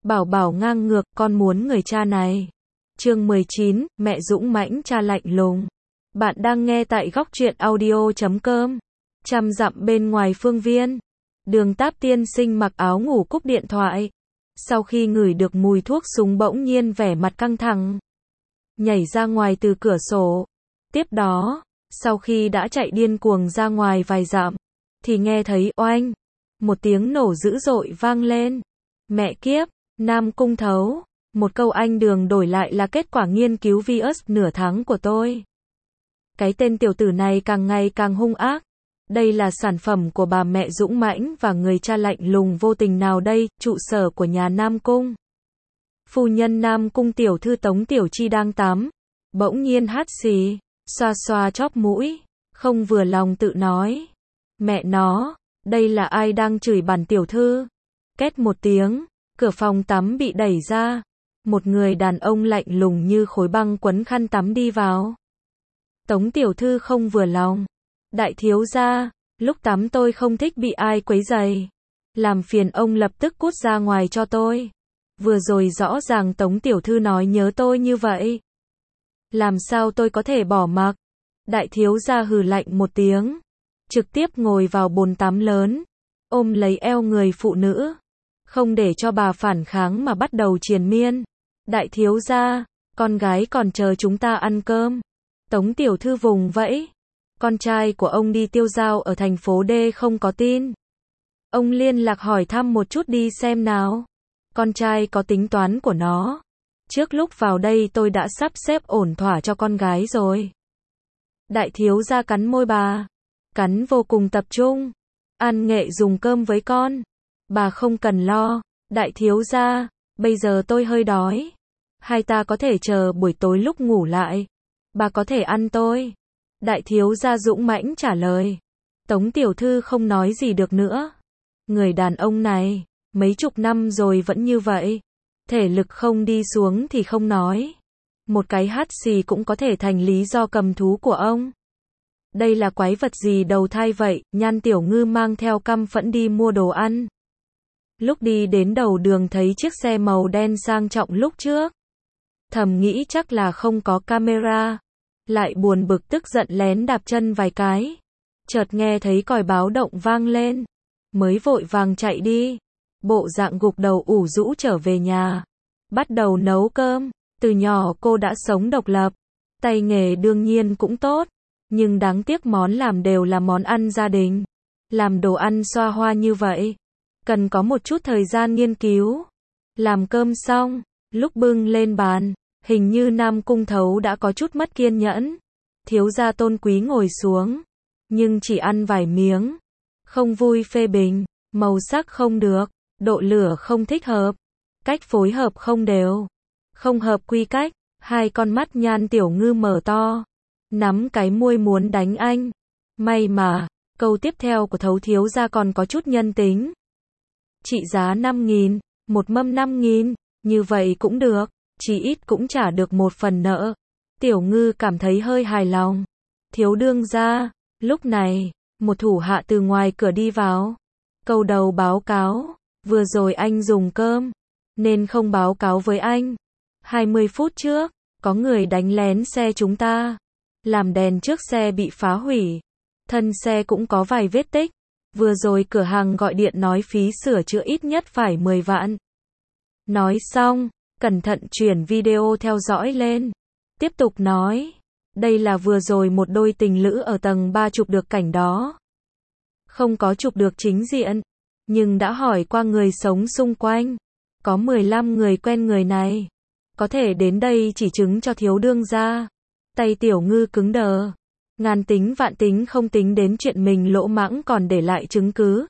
Bảo bảo ngang ngược, con muốn người cha này. Chương 19, mẹ dũng mãnh cha lạnh lùng. Bạn đang nghe tại góc truyện audio.com. Trăm dặm bên ngoài phương viên, Đường Táp tiên sinh mặc áo ngủ cúp điện thoại. Sau khi ngửi được mùi thuốc súng bỗng nhiên vẻ mặt căng thẳng, nhảy ra ngoài từ cửa sổ. Tiếp đó, sau khi đã chạy điên cuồng ra ngoài vài dặm, thì nghe thấy oanh, một tiếng nổ dữ dội vang lên. Mẹ kiếp, Nam Cung Thấu, một câu anh Đường đổi lại là kết quả nghiên cứu virus nửa tháng của tôi. Cái tên tiểu tử này càng ngày càng hung ác. Đây là sản phẩm của bà mẹ dũng mãnh và người cha lạnh lùng vô tình nào đây, trụ sở của nhà Nam Cung. Phu nhân Nam Cung tiểu thư Tống Tiểu Chi đang tắm, bỗng nhiên hắt xì, xoa xoa chóp mũi, không vừa lòng tự nói. Mẹ nó, đây là ai đang chửi bản tiểu thư? Két một tiếng, cửa phòng tắm bị đẩy ra. Một người đàn ông lạnh lùng như khối băng quấn khăn tắm đi vào. Tống tiểu thư không vừa lòng. Đại thiếu gia, lúc tắm tôi không thích bị ai quấy rầy. Làm phiền ông lập tức cút ra ngoài cho tôi. Vừa rồi rõ ràng Tống tiểu thư nói nhớ tôi như vậy. Làm sao tôi có thể bỏ mặc? Đại thiếu gia hừ lạnh một tiếng, trực tiếp ngồi vào bồn tắm lớn, ôm lấy eo người phụ nữ, không để cho bà phản kháng mà bắt đầu triền miên. Đại thiếu gia, con gái còn chờ chúng ta ăn cơm. Tống tiểu thư vùng vẫy. Con trai của ông đi tiêu dao ở thành phố D không có tin. Ông liên lạc hỏi thăm một chút đi xem nào. Con trai có tính toán của nó. Trước lúc vào đây tôi đã sắp xếp ổn thỏa cho con gái rồi. Đại thiếu gia cắn môi bà, cắn vô cùng tập trung. An Nghệ dùng cơm với con. Bà không cần lo. Đại thiếu gia, bây giờ tôi hơi đói. Hai ta có thể chờ buổi tối lúc ngủ lại. Bà có thể ăn tôi. Đại thiếu gia dũng mãnh trả lời. Tống tiểu thư không nói gì được nữa. Người đàn ông này, mấy chục năm rồi vẫn như vậy. Thể lực không đi xuống thì không nói. Một cái hắt xì cũng có thể thành lý do cầm thú của ông. Đây là quái vật gì đầu thai vậy? Nhan Tiểu Ngư mang theo căm phẫn đi mua đồ ăn. Lúc đi đến đầu đường thấy chiếc xe màu đen sang trọng lúc trước. Thầm nghĩ chắc là không có camera. Lại buồn bực tức giận lén đạp chân vài cái. Chợt nghe thấy còi báo động vang lên. Mới vội vàng chạy đi. Bộ dạng gục đầu ủ rũ trở về nhà. Bắt đầu nấu cơm. Từ nhỏ cô đã sống độc lập. Tay nghề đương nhiên cũng tốt. Nhưng đáng tiếc món làm đều là món ăn gia đình. Làm đồ ăn xoa hoa như vậy, cần có một chút thời gian nghiên cứu. Làm cơm xong, lúc bưng lên bàn, hình như Nam Cung Thấu đã có chút mất kiên nhẫn. Thiếu gia tôn quý ngồi xuống, nhưng chỉ ăn vài miếng. Không vui phê bình, màu sắc không được, độ lửa không thích hợp, cách phối hợp không đều, không hợp quy cách. Hai con mắt Nhan Tiểu Ngư mở to, nắm cái môi muốn đánh anh. May mà, câu tiếp theo của Thấu thiếu gia còn có chút nhân tính. Trị giá 5.000, một mâm 5.000, như vậy cũng được, chí ít cũng trả được một phần nợ. Tiểu Ngư cảm thấy hơi hài lòng. Thiếu đương gia, lúc này, một thủ hạ từ ngoài cửa đi vào. Câu đầu báo cáo, vừa rồi anh dùng cơm, nên không báo cáo với anh. 20 phút trước, có người đánh lén xe chúng ta. Làm đèn trước xe bị phá hủy. Thân xe cũng có vài vết tích. Vừa rồi cửa hàng gọi điện nói phí sửa chữa ít nhất phải 10 vạn. Nói xong, cẩn thận chuyển video theo dõi lên. Tiếp tục nói. Đây là vừa rồi một đôi tình lữ ở tầng 3 chụp được cảnh đó. Không có chụp được chính diện. Nhưng đã hỏi qua người sống xung quanh. Có 15 người quen người này. Có thể đến đây chỉ chứng cho thiếu đương gia. Tay Tiểu Ngư cứng đờ. Ngàn tính vạn tính không tính đến chuyện mình lỗ mãng còn để lại chứng cứ.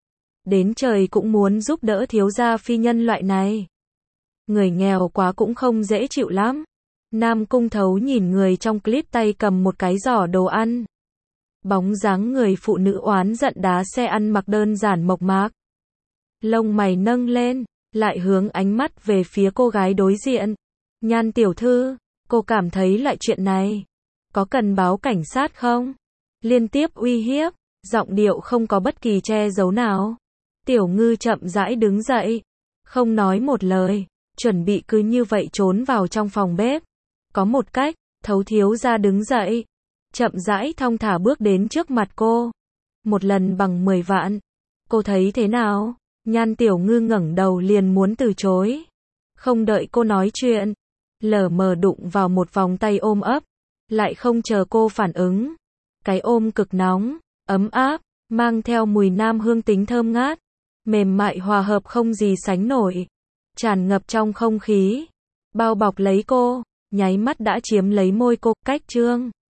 Đến trời cũng muốn giúp đỡ thiếu gia phi nhân loại này. Người nghèo quá cũng không dễ chịu lắm. Nam Cung Thấu nhìn người trong clip tay cầm một cái giỏ đồ ăn. Bóng dáng người phụ nữ oán giận đá xe ăn mặc đơn giản mộc mạc. Lông mày nâng lên, lại hướng ánh mắt về phía cô gái đối diện. Nhan tiểu thư, cô cảm thấy loại chuyện này có cần báo cảnh sát không? Liên tiếp uy hiếp, giọng điệu không có bất kỳ che giấu nào. Tiểu Ngư chậm rãi đứng dậy, Không nói một lời, chuẩn bị cứ như vậy trốn vào trong phòng bếp. Có một cách, Thấu thiếu gia đứng dậy, chậm rãi thong thả bước đến trước mặt cô. Một lần bằng 10 vạn. Cô thấy thế nào? Nhan Tiểu Ngư ngẩng đầu liền muốn từ chối. Không đợi cô nói chuyện, lờ mờ đụng vào một vòng tay ôm ấp, lại không chờ cô phản ứng. Cái ôm cực nóng, ấm áp, mang theo mùi nam hương tính thơm ngát, mềm mại hòa hợp không gì sánh nổi, tràn ngập trong không khí, bao bọc lấy cô, nháy mắt đã chiếm lấy môi cô. Cách Trương